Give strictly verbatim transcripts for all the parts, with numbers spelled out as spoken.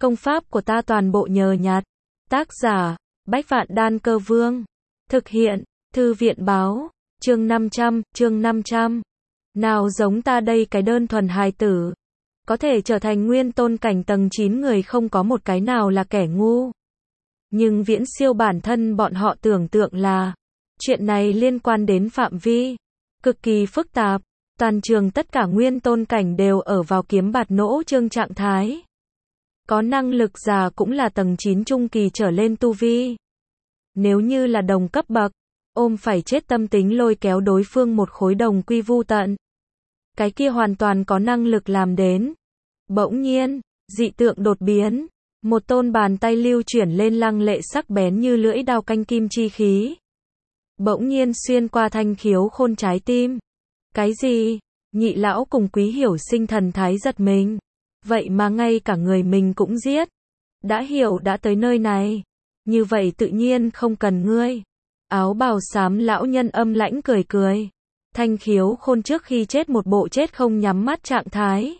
Công pháp của ta toàn bộ nhờ nhặt. Tác giả, Bách Vạn Đan Cơ Vương. Thực hiện, Thư viện báo, chương năm trăm, chương năm trăm. Nào giống ta đây cái đơn thuần hài tử. Có thể trở thành nguyên tôn cảnh tầng chín người không có một cái nào là kẻ ngu. Nhưng viễn siêu bản thân bọn họ tưởng tượng là, chuyện này liên quan đến phạm vi cực kỳ phức tạp, toàn trường tất cả nguyên tôn cảnh đều ở vào kiếm bạt nỗ trương trạng thái. Có năng lực già cũng là tầng chín trung kỳ trở lên tu vi. Nếu như là đồng cấp bậc, ôm phải chết tâm tính lôi kéo đối phương một khối đồng quy vu tận. Cái kia hoàn toàn có năng lực làm đến. Bỗng nhiên, dị tượng đột biến, một tôn bàn tay lưu chuyển lên lăng lệ sắc bén như lưỡi đao canh kim chi khí. Bỗng nhiên xuyên qua thanh khiếu khôn trái tim. Cái gì? Nhị lão cùng Quý Hiểu Sinh thần thái giật mình. Vậy mà ngay cả người mình cũng giết. Đã hiểu đã tới nơi này. Như vậy tự nhiên không cần ngươi. Áo bào xám lão nhân âm lãnh cười cười. Thanh khiếu khôn trước khi chết một bộ chết không nhắm mắt trạng thái.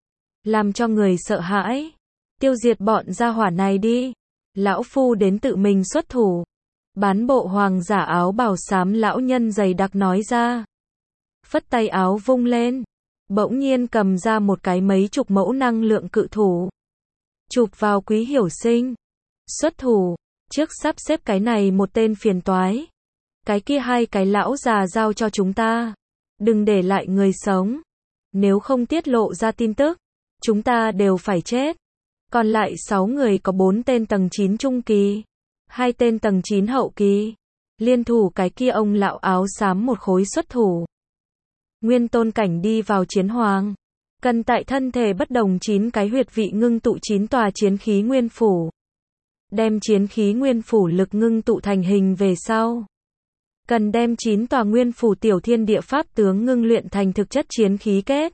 Làm cho người sợ hãi. Tiêu diệt bọn gia hỏa này đi. Lão phu đến tự mình xuất thủ. Bán bộ hoàng giả áo bào xám lão nhân dày đặc nói ra. Phất tay áo vung lên. Bỗng nhiên cầm ra một cái mấy chục mẫu năng lượng cự thủ. Chụp vào Quý Hiểu Sinh. Xuất thủ. Trước sắp xếp cái này một tên phiền toái. Cái kia hai cái lão già giao cho chúng ta. Đừng để lại người sống. Nếu không tiết lộ ra tin tức, chúng ta đều phải chết. Còn lại sáu người có bốn tên tầng chín trung kỳ. Hai tên tầng chín hậu kỳ. Liên thủ cái kia ông lão áo xám một khối xuất thủ. Nguyên tôn cảnh đi vào chiến hoàng. Cần tại thân thể bất đồng chín cái huyệt vị ngưng tụ chín tòa chiến khí nguyên phủ. Đem chiến khí nguyên phủ lực ngưng tụ thành hình về sau. Cần đem chín tòa nguyên phủ tiểu thiên địa pháp tướng ngưng luyện thành thực chất chiến khí kết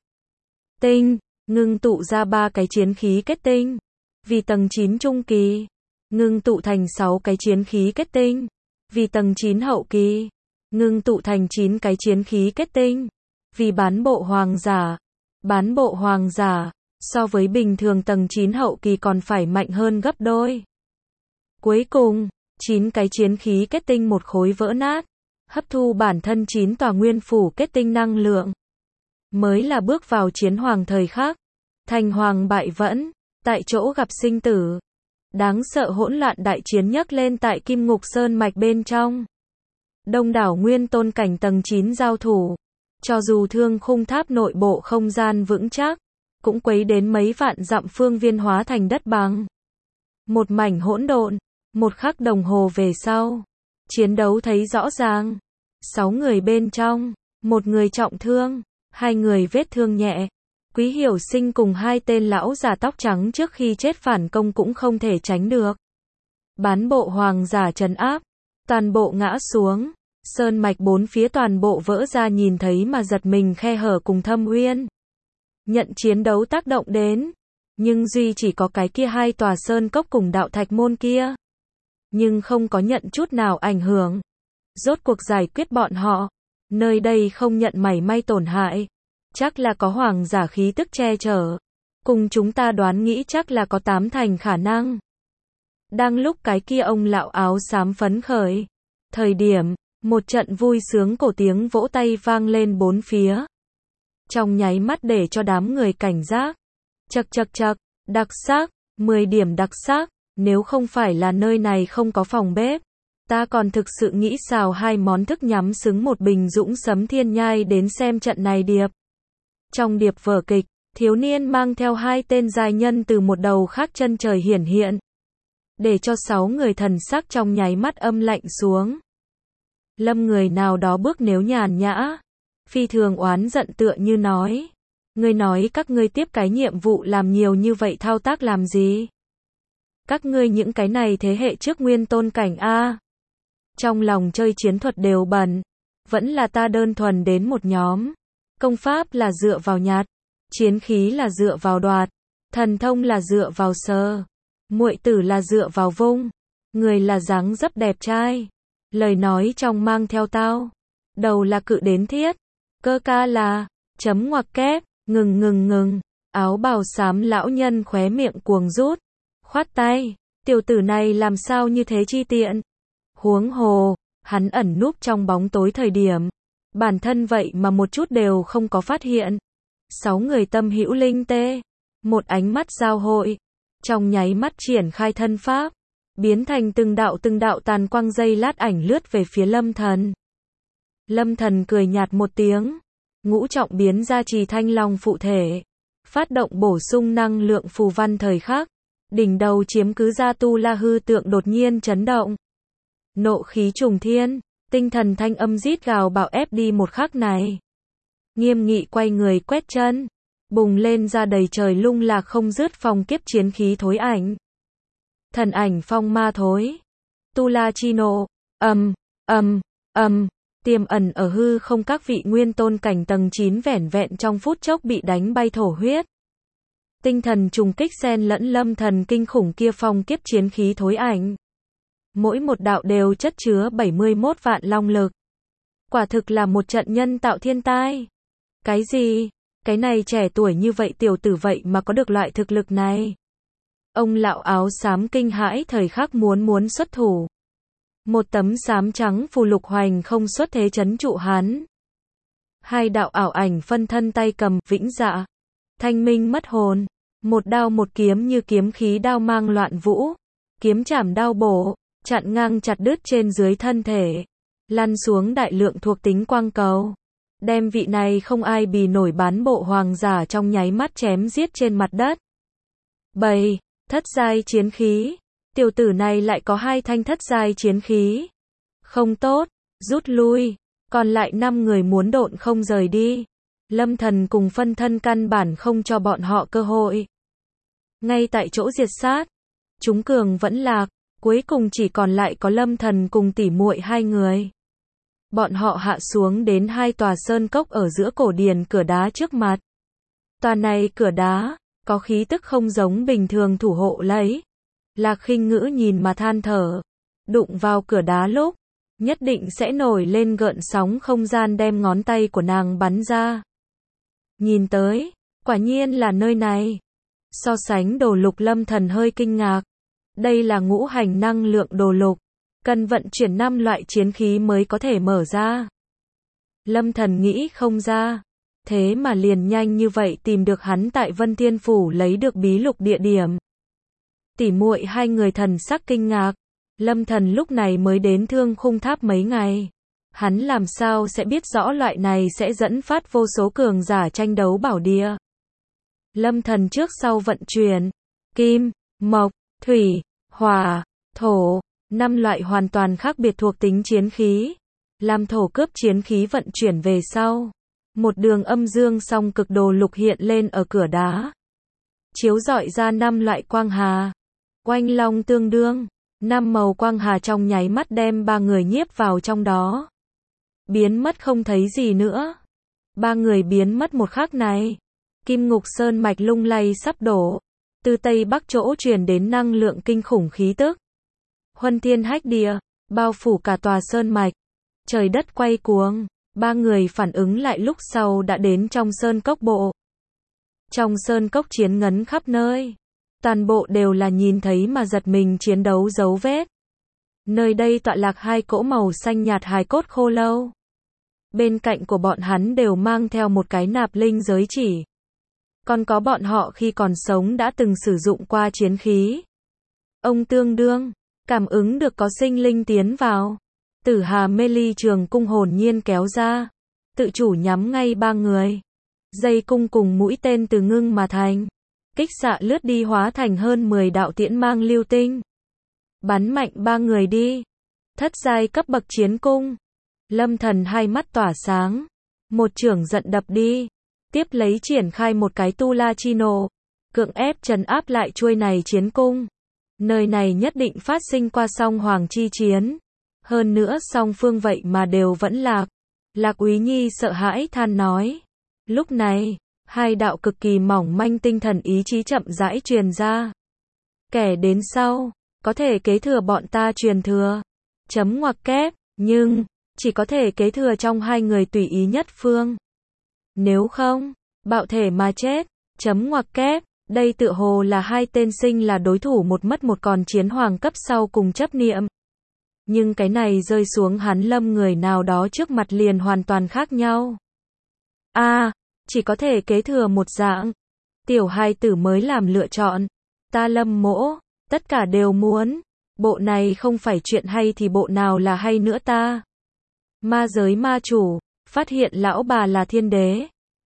tinh, ngưng tụ ra ba cái chiến khí kết tinh. Vì tầng chín trung kỳ, ngưng tụ thành sáu cái chiến khí kết tinh. Vì tầng chín hậu kỳ, ngưng tụ thành chín cái chiến khí kết tinh. Vì bán bộ hoàng giả, bán bộ hoàng giả, so với bình thường tầng chín hậu kỳ còn phải mạnh hơn gấp đôi. Cuối cùng, chín cái chiến khí kết tinh một khối vỡ nát, hấp thu bản thân chín tòa nguyên phủ kết tinh năng lượng. Mới là bước vào chiến hoàng thời khắc. Thành hoàng bại vẫn, tại chỗ gặp sinh tử. Đáng sợ hỗn loạn đại chiến nhấc lên tại Kim Ngục Sơn mạch bên trong. Đông đảo nguyên tôn cảnh tầng chín giao thủ. Cho dù thương khung tháp nội bộ không gian vững chắc, cũng quấy đến mấy vạn dặm phương viên hóa thành đất bằng. Một mảnh hỗn độn, một khắc đồng hồ về sau. Chiến đấu thấy rõ ràng. Sáu người bên trong, một người trọng thương, hai người vết thương nhẹ. Quý Hiểu Sinh cùng hai tên lão già tóc trắng trước khi chết phản công cũng không thể tránh được. Bán bộ hoàng giả trấn áp, toàn bộ ngã xuống. Sơn mạch bốn phía toàn bộ vỡ ra nhìn thấy mà giật mình khe hở cùng thâm uyên. Nhận chiến đấu tác động đến. Nhưng duy chỉ có cái kia hai tòa sơn cốc cùng đạo thạch môn kia. Nhưng không có nhận chút nào ảnh hưởng. Rốt cuộc giải quyết bọn họ. Nơi đây không nhận mảy may tổn hại. Chắc là có hoàng giả khí tức che chở. Cùng chúng ta đoán nghĩ chắc là có tám thành khả năng. Đang lúc cái kia ông lão áo xám phấn khởi. Thời điểm, một trận vui sướng cổ tiếng vỗ tay vang lên bốn phía. Trong nháy mắt để cho đám người cảnh giác. Chậc chậc chậc, đặc sắc, mười điểm đặc sắc. Nếu không phải là nơi này không có phòng bếp, ta còn thực sự nghĩ xào hai món thức nhắm xứng một bình dũng sấm thiên nhai đến xem trận này điệp. Trong điệp vở kịch, thiếu niên mang theo hai tên giai nhân từ một đầu khác chân trời hiển hiện. Để cho sáu người thần sắc trong nháy mắt âm lạnh xuống. Lâm người nào đó bước nếu nhàn nhã. Phi thường oán giận tựa như nói. Ngươi nói các ngươi tiếp cái nhiệm vụ làm nhiều như vậy thao tác làm gì? Các ngươi những cái này thế hệ trước nguyên tôn cảnh A. Trong lòng chơi chiến thuật đều bẩn. Vẫn là ta đơn thuần đến một nhóm. Công pháp là dựa vào nhặt. Chiến khí là dựa vào đoạt. Thần thông là dựa vào sờ. Muội tử là dựa vào vung. Người là dáng dấp đẹp trai. Lời nói trong mang theo tao. Đầu là cự đến thiết. Cơ ca là. Chấm ngoặc kép. Ngừng ngừng ngừng. Áo bào xám lão nhân khóe miệng cuồng rút. khoát tay, tiểu tử này làm sao như thế chi tiện. Huống hồ, hắn ẩn núp trong bóng tối thời điểm, bản thân vậy mà một chút đều không có phát hiện. Sáu người tâm hữu linh tê, một ánh mắt giao hội, trong nháy mắt triển khai thân pháp, biến thành từng đạo từng đạo tàn quang dây lát ảnh lướt về phía Lâm Thần. Lâm Thần cười nhạt một tiếng, ngũ trọng biến ra trì thanh long phụ thể, phát động bổ sung năng lượng phù văn thời khắc, đỉnh đầu chiếm cứ ra tu la hư tượng đột nhiên chấn động. Nộ khí trùng thiên, tinh thần thanh âm rít gào bạo ép đi một khắc này. Nghiêm nghị quay người quét chân, bùng lên ra đầy trời lung lạc không dứt phong kiếp chiến khí thối ảnh. Thần ảnh phong ma thối, tu la chi nộ, ầm, ầm, ầm, tiềm ẩn ở hư không các vị nguyên tôn cảnh tầng chín vẻn vẹn trong phút chốc bị đánh bay thổ huyết. Tinh thần trùng kích xen lẫn Lâm Thần kinh khủng kia phong kiếp chiến khí thối ảnh. Mỗi một đạo đều chất chứa bảy mươi mốt vạn long lực. Quả thực là một trận nhân tạo thiên tai. Cái gì? Cái này trẻ tuổi như vậy tiểu tử vậy mà có được loại thực lực này. Ông lão áo xám kinh hãi thời khắc muốn muốn xuất thủ. Một tấm xám trắng phù lục hoành không xuất thế chấn trụ hắn. Hai đạo ảo ảnh phân thân tay cầm vĩnh dạ, thanh minh mất hồn. Một đao một kiếm như kiếm khí đao mang loạn vũ. Kiếm chảm đao bổ, chặn ngang chặt đứt trên dưới thân thể. Lăn xuống đại lượng thuộc tính quang cầu. Đem vị này không ai bì nổi bán bộ hoàng giả trong nháy mắt chém giết trên mặt đất. Bầy, thất giai chiến khí. Tiểu tử này lại có hai thanh thất giai chiến khí. Không tốt, rút lui. Còn lại năm người muốn độn không rời đi. Lâm Thần cùng phân thân căn bản không cho bọn họ cơ hội. Ngay tại chỗ diệt sát. Chúng cường vẫn lạc. Cuối cùng chỉ còn lại có Lâm Thần cùng tỉ muội hai người. Bọn họ hạ xuống đến hai tòa sơn cốc ở giữa cổ điển cửa đá trước mặt. Tòa này cửa đá, có khí tức không giống bình thường thủ hộ lấy. Lạc Khinh Ngữ nhìn mà than thở. Đụng vào cửa đá lúc, nhất định sẽ nổi lên gợn sóng không gian đem ngón tay của nàng bắn ra. Nhìn tới, quả nhiên là nơi này. So sánh đồ lục Lâm Thần hơi kinh ngạc. Đây là ngũ hành năng lượng đồ lục. Cần vận chuyển năm loại chiến khí mới có thể mở ra. Lâm Thần nghĩ không ra. Thế mà liền nhanh như vậy tìm được hắn tại Vân Thiên Phủ lấy được bí lục địa điểm. Tỉ muội hai người thần sắc kinh ngạc. Lâm Thần lúc này mới đến Thương Khung Tháp mấy ngày. Hắn làm sao sẽ biết rõ loại này sẽ dẫn phát vô số cường giả tranh đấu bảo địa. Lâm Thần trước sau vận chuyển. Kim, mộc, thủy, hỏa, thổ. Năm loại hoàn toàn khác biệt thuộc tính chiến khí. Làm thổ cướp chiến khí vận chuyển về sau. Một đường âm dương song cực đồ lục hiện lên ở cửa đá. Chiếu rọi ra năm loại quang hà. Oanh long tương đương. Năm màu quang hà trong nháy mắt đem ba người nhiếp vào trong đó. Biến mất không thấy gì nữa. Ba người biến mất một khắc này. Kim ngục sơn mạch lung lay sắp đổ. Từ tây bắc chỗ truyền đến năng lượng kinh khủng khí tức. Huân thiên hách địa, bao phủ cả tòa sơn mạch. Trời đất quay cuồng, ba người phản ứng lại lúc sau đã đến trong sơn cốc bộ. Trong sơn cốc chiến ngấn khắp nơi. Toàn bộ đều là nhìn thấy mà giật mình chiến đấu dấu vết. Nơi đây tọa lạc hai cỗ màu xanh nhạt hài cốt khô lâu. Bên cạnh của bọn hắn đều mang theo một cái nạp linh giới chỉ. Còn có bọn họ khi còn sống đã từng sử dụng qua chiến khí. Ông tương đương cảm ứng được có sinh linh tiến vào. Tử Hà mê ly trường cung hồn nhiên kéo ra. Tự chủ nhắm ngay ba người. Dây cung cùng mũi tên từ ngưng mà thành. Kích xạ lướt đi hóa thành hơn mười đạo tiễn mang lưu tinh. Bắn mạnh ba người đi. Thất giai cấp bậc chiến cung. Lâm Thần hai mắt tỏa sáng. Một chưởng giận đập đi. Tiếp lấy triển khai một cái tu la chi nộ. Cưỡng ép trấn áp lại chuôi này chiến cung. Nơi này nhất định phát sinh qua song hoàng chi chiến. Hơn nữa song phương vậy mà đều vẫn lạc. Lạc Úy Nhi sợ hãi than nói. Lúc này, hai đạo cực kỳ mỏng manh tinh thần ý chí chậm rãi truyền ra. Kẻ đến sau, có thể kế thừa bọn ta truyền thừa. Chấm ngoặc kép, nhưng, chỉ có thể kế thừa trong hai người tùy ý nhất phương. Nếu không, bạo thể mà chết. Chấm ngoặc kép. Đây tựa hồ là hai tên sinh là đối thủ một mất một còn chiến hoàng cấp sau cùng chấp niệm. Nhưng cái này rơi xuống hắn lâm người nào đó trước mặt liền hoàn toàn khác nhau. A, à, chỉ có thể kế thừa một dạng. Tiểu hài tử mới làm lựa chọn. Ta lâm mỗ, tất cả đều muốn. Bộ này không phải chuyện hay thì bộ nào là hay nữa ta. Ma giới ma chủ, phát hiện lão bà là thiên đế.